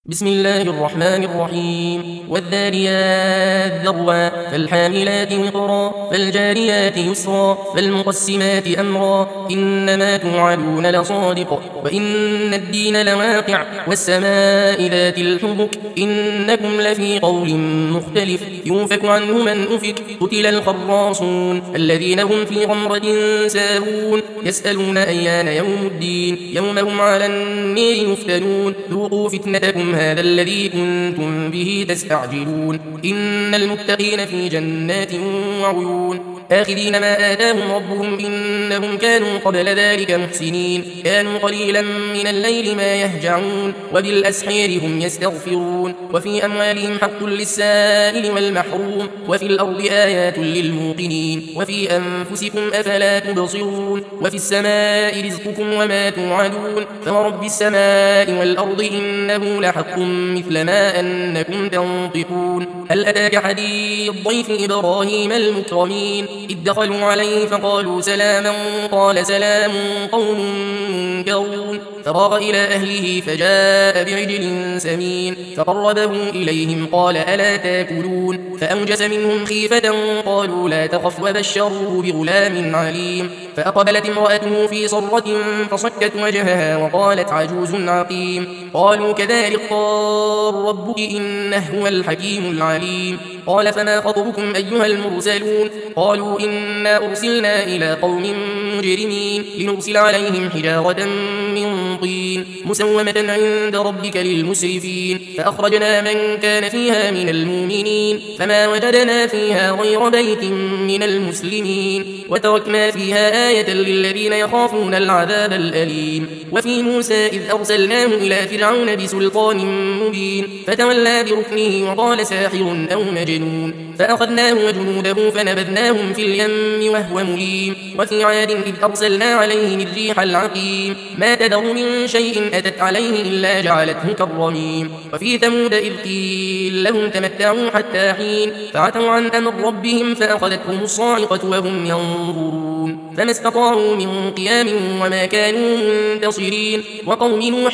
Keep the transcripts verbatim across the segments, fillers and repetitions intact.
بسم الله الرحمن الرحيم والذاريات ذروا فالحاملات وقرا فالجاريات يسرا فالمقسمات أمرا إنما توعدون لصادق وإن الدين لواقع والسماء ذات الحبك إنكم لفي قول مختلف يوفك عنه من أفك قتل الخراصون الذين هم في غمرة ساهون يسألون أيان يوم الدين يوم هم على النير يفتنون ذوقوا فتنتكم هذا الذي كنتم به تستعجلون إن المتقين في جنات وعيون آخذين ما آتاهم ربهم إنهم كانوا قبل ذلك محسنين كانوا قليلا من الليل ما يهجعون وبالأسحير هم يستغفرون وفي أموالهم حق للسائل والمحروم وفي الأرض آيات للموقنين وفي أنفسكم أفلا تبصرون وفي السماء رزقكم وما توعدون فورب السماء والأرض إنه لحق مثل ما أنكم تنطقون هل أتاك حديث ضيف إبراهيم المكرمين إذ دخلوا عليه فقالوا سلاما قال سلام قوم منكرون فراغ إلى أهله فجاء بعجل سمين فقربه إليهم قال ألا تاكلون فأوجس منهم خيفة قالوا لا تخف وبشروه بغلام عليم فأقبلت امرأته في صرة فصكت وجهها وقالت عجوز عقيم قالوا كذلك قال ربك إنه هو الحكيم العليم قال فما خطبكم أيها المرسلون قالوا إنا أرسلنا إلى قوم مجرمين لنرسل عليهم حجارة من طين مسومة عند ربك للمسرفين فأخرجنا من كان فيها من المؤمنين فما وجدنا فيها غير بيت من المسلمين وتركنا فيها آية للذين يخافون العذاب الأليم وفي موسى إذ أرسلناه إلى فرعون بسلطان مبين فتولى بركنه وقال ساحر أو مجنون فأخذناه وجنوده فنبذناهم في اليم وهو مليم وفي عاد إذ أرسلنا عليهم الريح العقيم ما تذر من شيء أتت عليه إلا جعلته كالرميم وفي ثمود إذ قيل لهم تمتعوا حتى حين فعتوا عن أمر ربهم فأخذتهم الصاعقة وهم ينظرون فما استطاعوا من قيام وما كانوا منتصرين وقوم نوح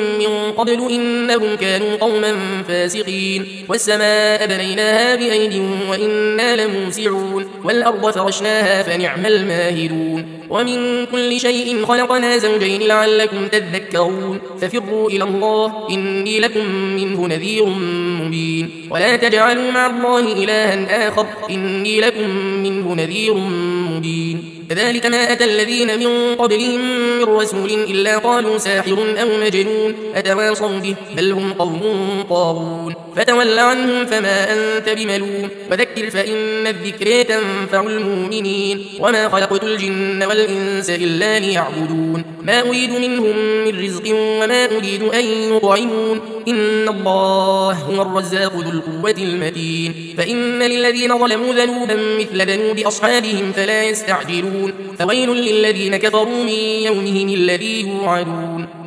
من قبل إنهم كانوا قوما فاسقين والسماء بنيناها بأيد وإنا لموسعون والأرض فرشناها فنعم الماهدون ومن كل شيء خلقنا زوجين لعلكم تذكرون ففروا إلى الله إني لكم منه نذير مبين ولا تجعلوا مع الله إلها آخر إني لكم منه نذير مبين كذلك ما أتى الذين من قبلهم من رسول إلا قالوا ساحر أو مجنون أتواصوا به بل هم قوم طاغون فتول عنهم فما أنت بملوم وذكر فإن الذكر تنفع المؤمنين وما خلقت الجن والإنس إلا ليعبدون ما أريد منهم من رزق وما أريد أن يطعمون إن الله هو الرزاق ذو القوة المتين فإن للذين ظلموا ذنوبا مثل ذنوب أصحابهم فلا يستعجلون فويل للذين كفروا من يومهم الذي يوعدون